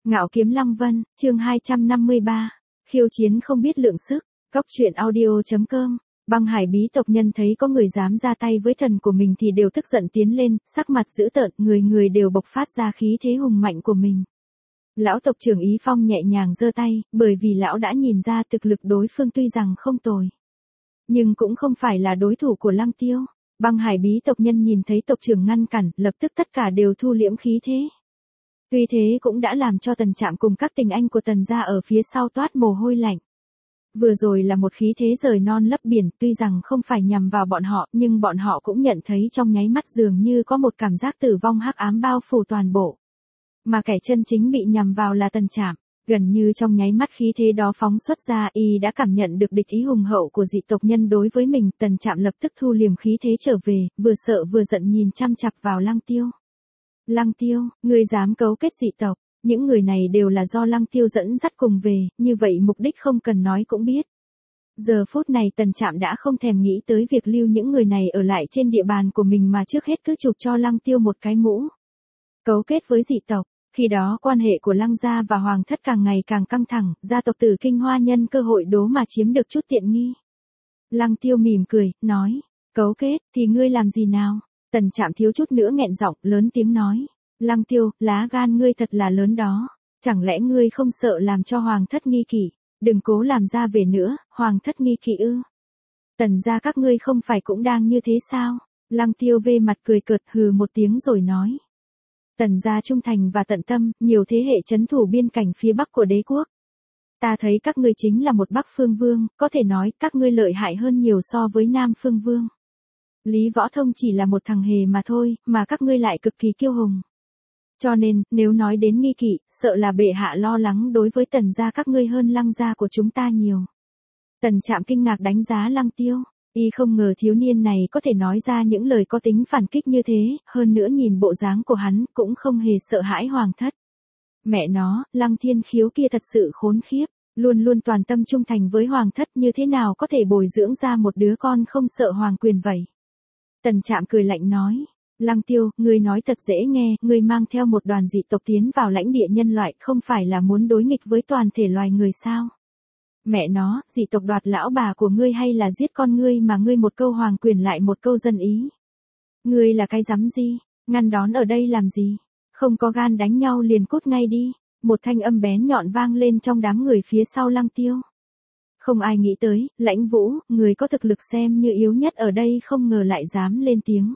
Ngạo Kiếm Lăng Vân, chương 253. Khiêu chiến không biết lượng sức. Cóc truyện audio.com. Băng Hải bí tộc nhân thấy có người dám ra tay với thần của mình thì đều tức giận tiến lên, sắc mặt dữ tợn, người người đều bộc phát ra khí thế hùng mạnh của mình. Lão tộc trưởng Ý Phong nhẹ nhàng giơ tay, bởi vì lão đã nhìn ra thực lực đối phương tuy rằng không tồi, nhưng cũng không phải là đối thủ của Lăng Tiêu. Băng Hải bí tộc nhân nhìn thấy tộc trưởng ngăn cản, lập tức tất cả đều thu liễm khí thế. Tuy thế cũng đã làm cho Tần Trạm cùng các tình anh của Tần gia ở phía sau toát mồ hôi lạnh. Vừa rồi là một khí thế rời non lấp biển, tuy rằng không phải nhằm vào bọn họ, nhưng bọn họ cũng nhận thấy trong nháy mắt dường như có một cảm giác tử vong hắc ám bao phủ toàn bộ. Mà kẻ chân chính bị nhằm vào là Tần Trạm. Gần như trong nháy mắt khí thế đó phóng xuất ra, y đã cảm nhận được địch ý hùng hậu của dị tộc nhân đối với mình. Tần Trạm lập tức thu liềm khí thế trở về, vừa sợ vừa giận nhìn chăm chặp vào Lăng Tiêu. Lăng Tiêu, ngươi dám cấu kết dị tộc, những người này đều là do Lăng Tiêu dẫn dắt cùng về, như vậy mục đích không cần nói cũng biết. Giờ phút này Tần Trạm đã không thèm nghĩ tới việc lưu những người này ở lại trên địa bàn của mình mà trước hết cứ chụp cho Lăng Tiêu một cái mũ. Cấu kết với dị tộc, khi đó quan hệ của Lăng gia và Hoàng thất càng ngày càng căng thẳng, gia tộc Tử Kinh Hoa nhân cơ hội đố mà chiếm được chút tiện nghi. Lăng Tiêu mỉm cười, nói, cấu kết, thì ngươi làm gì nào? Tần Trạm thiếu chút nữa nghẹn giọng, lớn tiếng nói. Lăng Tiêu, lá gan ngươi thật là lớn đó. Chẳng lẽ ngươi không sợ làm cho Hoàng thất nghi kỵ? Đừng cố làm ra về nữa, Hoàng thất nghi kỵ ư? Tần gia các ngươi không phải cũng đang như thế sao? Lăng Tiêu vê mặt cười cợt, hừ một tiếng rồi nói. Tần gia trung thành và tận tâm, nhiều thế hệ trấn thủ biên cảnh phía bắc của đế quốc. Ta thấy các ngươi chính là một Bắc Phương Vương, có thể nói các ngươi lợi hại hơn nhiều so với Nam Phương Vương. Lý Võ Thông chỉ là một thằng hề mà thôi, mà các ngươi lại cực kỳ kiêu hùng. Cho nên, nếu nói đến nghi kỵ, sợ là bệ hạ lo lắng đối với Tần gia các ngươi hơn Lăng gia của chúng ta nhiều. Tần Trạm kinh ngạc đánh giá Lăng Tiêu, y không ngờ thiếu niên này có thể nói ra những lời có tính phản kích như thế, hơn nữa nhìn bộ dáng của hắn cũng không hề sợ hãi Hoàng thất. Mẹ nó, Lăng Thiên Khiếu kia thật sự khốn khiếp, luôn luôn toàn tâm trung thành với Hoàng thất, như thế nào có thể bồi dưỡng ra một đứa con không sợ hoàng quyền vậy. Tần Trạm cười lạnh nói, Lăng Tiêu, ngươi nói thật dễ nghe, ngươi mang theo một đoàn dị tộc tiến vào lãnh địa nhân loại không phải là muốn đối nghịch với toàn thể loài người sao? Mẹ nó, dị tộc đoạt lão bà của ngươi hay là giết con ngươi mà ngươi một câu hoàng quyền lại một câu dân ý? Ngươi là cái rắm gì, ngăn đón ở đây làm gì? Không có gan đánh nhau liền cút ngay đi. Một thanh âm bén nhọn vang lên trong đám người phía sau Lăng Tiêu. Không ai nghĩ tới, Lãnh Vũ, người có thực lực xem như yếu nhất ở đây không ngờ lại dám lên tiếng.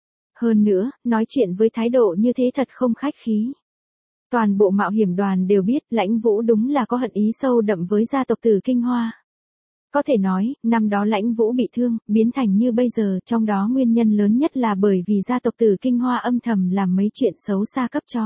Hơn nữa, nói chuyện với thái độ như thế thật không khách khí. Toàn bộ mạo hiểm đoàn đều biết Lãnh Vũ đúng là có hận ý sâu đậm với gia tộc Tử Kinh Hoa. Có thể nói, năm đó Lãnh Vũ bị thương, biến thành như bây giờ, trong đó nguyên nhân lớn nhất là bởi vì gia tộc Tử Kinh Hoa âm thầm làm mấy chuyện xấu xa cấp cho.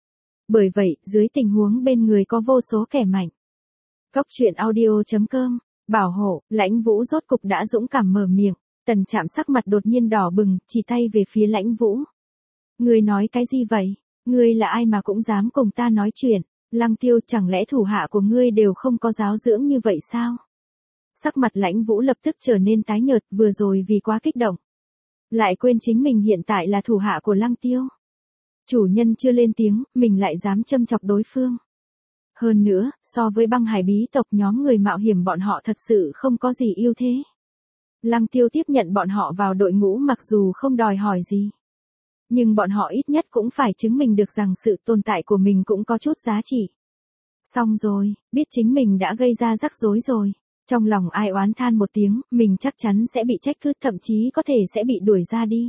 Bởi vậy, dưới tình huống bên người có vô số kẻ mạnh. Cóc truyện audio.com, bảo hộ, Lãnh Vũ rốt cục đã dũng cảm mở miệng. Tần Trạm sắc mặt đột nhiên đỏ bừng, chỉ tay về phía Lãnh Vũ. Ngươi nói cái gì vậy? Ngươi là ai mà cũng dám cùng ta nói chuyện? Lăng Tiêu, chẳng lẽ thủ hạ của ngươi đều không có giáo dưỡng như vậy sao? Sắc mặt Lãnh Vũ lập tức trở nên tái nhợt, vừa rồi vì quá kích động. Lại quên chính mình hiện tại là thủ hạ của Lăng Tiêu. Chủ nhân chưa lên tiếng, mình lại dám châm chọc đối phương. Hơn nữa, so với Băng Hải bí tộc nhóm người mạo hiểm bọn họ thật sự không có gì ưu thế. Lăng Tiêu tiếp nhận bọn họ vào đội ngũ mặc dù không đòi hỏi gì. Nhưng bọn họ ít nhất cũng phải chứng minh được rằng sự tồn tại của mình cũng có chút giá trị. Xong rồi, biết chính mình đã gây ra rắc rối rồi. Trong lòng ai oán than một tiếng, mình chắc chắn sẽ bị trách cứ, thậm chí có thể sẽ bị đuổi ra đi.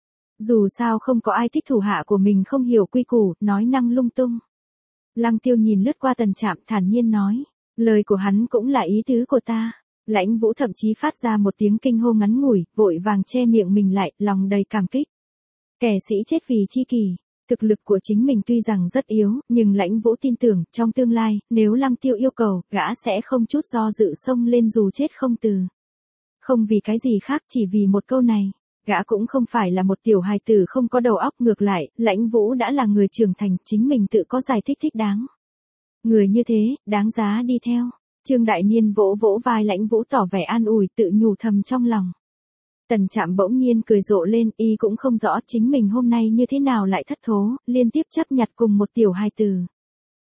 Dù sao không có ai thích thủ hạ của mình không hiểu quy củ, nói năng lung tung. Lăng Tiêu nhìn lướt qua Tần Trạm thản nhiên nói, lời của hắn cũng là ý tứ của ta. Lãnh Vũ thậm chí phát ra một tiếng kinh hô ngắn ngủi, vội vàng che miệng mình lại, lòng đầy cảm kích. Kẻ sĩ chết vì chi kỷ, thực lực của chính mình tuy rằng rất yếu, nhưng Lãnh Vũ tin tưởng, trong tương lai, nếu Lăng Tiêu yêu cầu, gã sẽ không chút do dự xông lên dù chết không từ. Không vì cái gì khác, chỉ vì một câu này. Gã cũng không phải là một tiểu hài tử không có đầu óc, ngược lại, Lãnh Vũ đã là người trưởng thành, chính mình tự có giải thích thích đáng. Người như thế, đáng giá đi theo. Trương Đại Niên vỗ vỗ vai Lãnh Vũ tỏ vẻ an ủi, tự nhủ thầm trong lòng. Tần Trạm bỗng nhiên cười rộ lên, y cũng không rõ chính mình hôm nay như thế nào lại thất thố, liên tiếp chấp nhặt cùng một tiểu hài tử.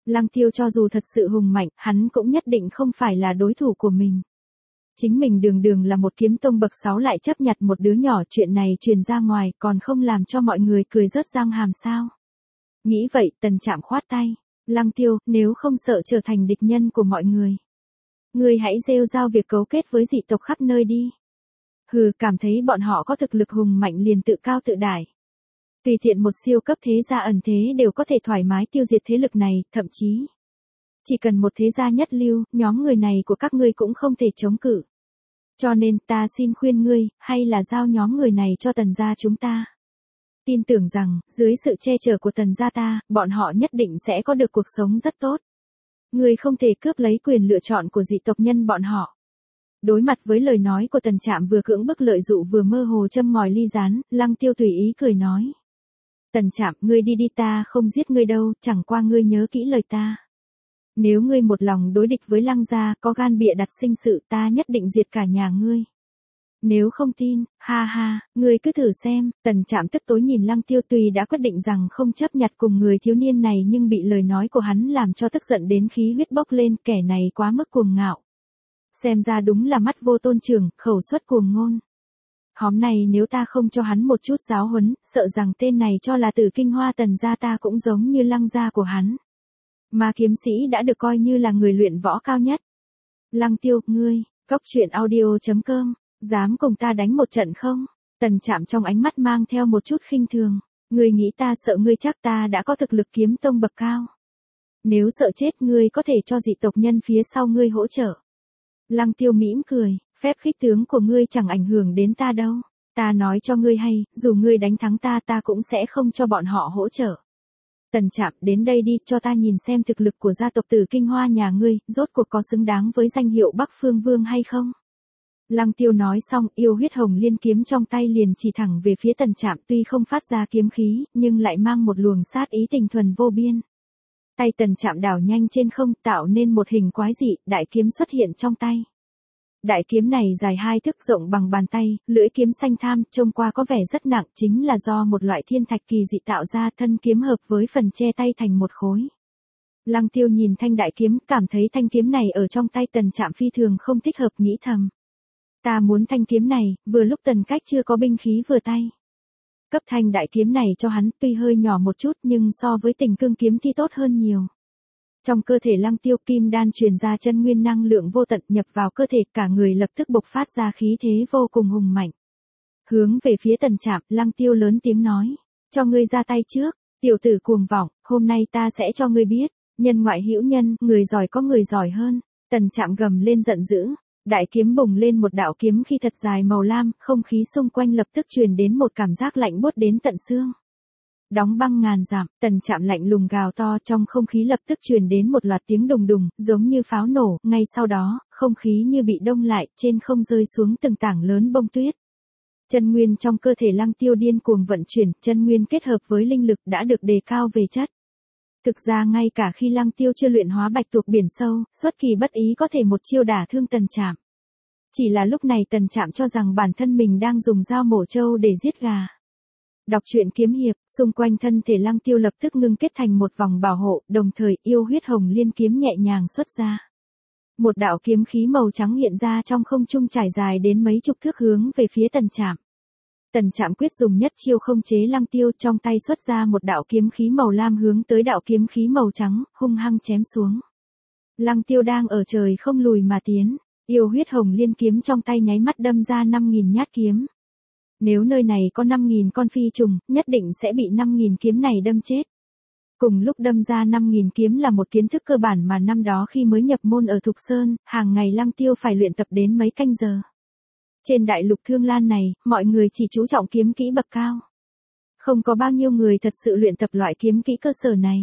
Lăng Tiêu cho dù thật sự hùng mạnh, hắn cũng nhất định không phải là đối thủ của mình. Chính mình đường đường là một kiếm tông bậc 6 lại chấp nhặt một đứa nhỏ, chuyện này truyền ra ngoài còn không làm cho mọi người cười rớt răng hàm sao. Nghĩ vậy Tần Trạm khoát tay. Lăng Tiêu, nếu không sợ trở thành địch nhân của mọi người, ngươi hãy rêu rao việc cấu kết với dị tộc khắp nơi đi. Hừ, cảm thấy bọn họ có thực lực hùng mạnh liền tự cao tự đại. Tùy tiện một siêu cấp thế gia ẩn thế đều có thể thoải mái tiêu diệt thế lực này, thậm chí chỉ cần một thế gia nhất lưu, nhóm người này của các ngươi cũng không thể chống cự. Cho nên ta xin khuyên ngươi, hay là giao nhóm người này cho Tần gia chúng ta. Tin tưởng rằng, dưới sự che chở của Tần gia ta, bọn họ nhất định sẽ có được cuộc sống rất tốt. Ngươi không thể cướp lấy quyền lựa chọn của dị tộc nhân bọn họ. Đối mặt với lời nói của Tần Trạm vừa cưỡng bức lợi dụ vừa mơ hồ châm ngòi ly gián, Lăng Tiêu tùy ý cười nói. Tần Trạm, ngươi đi đi, ta không giết ngươi đâu, chẳng qua ngươi nhớ kỹ lời ta. Nếu ngươi một lòng đối địch với Lăng gia, có gan bịa đặt sinh sự, ta nhất định diệt cả nhà ngươi. Nếu không tin, ha ha, ngươi cứ thử xem. Tần Trạm tức tối nhìn Lăng Tiêu, tuy đã quyết định rằng không chấp nhặt cùng người thiếu niên này nhưng bị lời nói của hắn làm cho tức giận đến khí huyết bốc lên, kẻ này quá mức cuồng ngạo. Xem ra đúng là mắt vô tôn trưởng, khẩu xuất cuồng ngôn. Hôm nay nếu ta không cho hắn một chút giáo huấn, sợ rằng tên này cho là Tử Kinh Hoa Tần gia ta cũng giống như Lăng gia của hắn. Mà kiếm sĩ đã được coi như là người luyện võ cao nhất. Lăng Tiêu, ngươi, cóc truyện audio.com, dám cùng ta đánh một trận không? Tần Trạm trong ánh mắt mang theo một chút khinh thường. Ngươi nghĩ ta sợ ngươi, chắc ta đã có thực lực kiếm tông bậc cao. Nếu sợ chết ngươi có thể cho dị tộc nhân phía sau ngươi hỗ trợ. Lăng Tiêu mỉm cười, phép khích tướng của ngươi chẳng ảnh hưởng đến ta đâu. Ta nói cho ngươi hay, dù ngươi đánh thắng ta, ta cũng sẽ không cho bọn họ hỗ trợ. Tần Trạm, đến đây đi, cho ta nhìn xem thực lực của gia tộc Tử Kinh Hoa nhà ngươi, rốt cuộc có xứng đáng với danh hiệu Bắc Phương Vương hay không? Lăng Tiêu nói xong, yêu huyết hồng liên kiếm trong tay liền chỉ thẳng về phía Tần Trạm, tuy không phát ra kiếm khí, nhưng lại mang một luồng sát ý tình thuần vô biên. Tay Tần Trạm đảo nhanh trên không, tạo nên một hình quái dị, đại kiếm xuất hiện trong tay. Đại kiếm này dài 2 thước, rộng bằng bàn tay, lưỡi kiếm xanh tham, trông qua có vẻ rất nặng, chính là do một loại thiên thạch kỳ dị tạo ra, thân kiếm hợp với phần che tay thành một khối. Lăng Tiêu nhìn thanh đại kiếm, cảm thấy thanh kiếm này ở trong tay Tần Trạm phi thường không thích hợp, nghĩ thầm. Ta muốn thanh kiếm này, vừa lúc Tần Cách chưa có binh khí vừa tay. Cấp thanh đại kiếm này cho hắn, tuy hơi nhỏ một chút nhưng so với Tình Cương kiếm thì tốt hơn nhiều. Trong cơ thể Lăng Tiêu, kim đan truyền ra chân nguyên năng lượng vô tận nhập vào cơ thể, cả người lập tức bộc phát ra khí thế vô cùng hùng mạnh. Hướng về phía Tần Trạm, Lăng Tiêu lớn tiếng nói, cho ngươi ra tay trước, tiểu tử cuồng vọng, hôm nay ta sẽ cho ngươi biết, nhân ngoại hữu nhân, người giỏi có người giỏi hơn. Tần Trạm gầm lên giận dữ, đại kiếm bùng lên một đạo kiếm khi thật dài màu lam, không khí xung quanh lập tức truyền đến một cảm giác lạnh buốt đến tận xương. Đóng băng ngàn dặm, Tần Trạm lạnh lùng gào to, trong không khí lập tức truyền đến một loạt tiếng đùng đùng, giống như pháo nổ, ngay sau đó, không khí như bị đông lại, trên không rơi xuống từng tảng lớn bông tuyết. Chân nguyên trong cơ thể Lăng Tiêu điên cuồng vận chuyển, chân nguyên kết hợp với linh lực đã được đề cao về chất. Thực ra ngay cả khi Lăng Tiêu chưa luyện hóa bạch tuộc biển sâu, xuất kỳ bất ý có thể một chiêu đả thương Tần Trạm. Chỉ là lúc này Tần Trạm cho rằng bản thân mình đang dùng dao mổ trâu để giết gà. Đọc truyện kiếm hiệp, xung quanh thân thể Lăng Tiêu lập tức ngưng kết thành một vòng bảo hộ, đồng thời yêu huyết hồng liên kiếm nhẹ nhàng xuất ra. Một đạo kiếm khí màu trắng hiện ra trong không trung trải dài đến mấy chục thước hướng về phía Tần Trạm. Tần Trạm quyết dùng nhất chiêu không chế Lăng Tiêu, trong tay xuất ra một đạo kiếm khí màu lam hướng tới đạo kiếm khí màu trắng, hung hăng chém xuống. Lăng Tiêu đang ở trời không lùi mà tiến, yêu huyết hồng liên kiếm trong tay nháy mắt đâm ra 5.000 nhát kiếm. Nếu nơi này có 5.000 con phi trùng, nhất định sẽ bị 5.000 kiếm này đâm chết. Cùng lúc đâm ra 5.000 kiếm là một kiến thức cơ bản mà năm đó khi mới nhập môn ở Thục Sơn, hàng ngày Lăng Tiêu phải luyện tập đến mấy canh giờ. Trên đại lục Thương Lan này, mọi người chỉ chú trọng kiếm kỹ bậc cao. Không có bao nhiêu người thật sự luyện tập loại kiếm kỹ cơ sở này.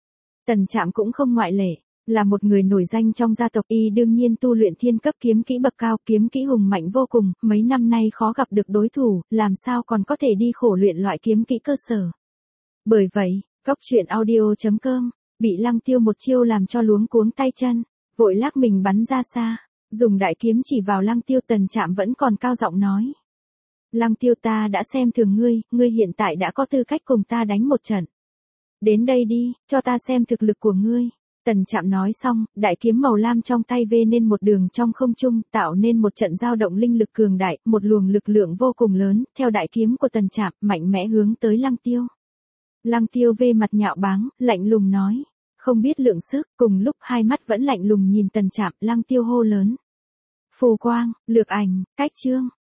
Tần Trạm cũng không ngoại lệ, là một người nổi danh trong gia tộc y đương nhiên tu luyện thiên cấp kiếm kỹ bậc cao, kiếm kỹ hùng mạnh vô cùng, mấy năm nay khó gặp được đối thủ, làm sao còn có thể đi khổ luyện loại kiếm kỹ cơ sở. Bởi vậy, cóc truyện audio.com, bị Lăng Tiêu một chiêu làm cho luống cuống tay chân, vội lắc mình bắn ra xa, dùng đại kiếm chỉ vào Lăng Tiêu. Tần Trạm vẫn còn cao giọng nói. Lăng Tiêu, ta đã xem thường ngươi, ngươi hiện tại đã có tư cách cùng ta đánh một trận. Đến đây đi, cho ta xem thực lực của ngươi. Tần Trạm nói xong, đại kiếm màu lam trong tay vê nên một đường trong không trung, tạo nên một trận dao động linh lực cường đại, một luồng lực lượng vô cùng lớn, theo đại kiếm của Tần Trạm, mạnh mẽ hướng tới Lăng Tiêu. Lăng Tiêu vê mặt nhạo báng, lạnh lùng nói, không biết lượng sức, cùng lúc hai mắt vẫn lạnh lùng nhìn Tần Trạm, Lăng Tiêu hô lớn. Phù quang, lược ảnh, cách chương.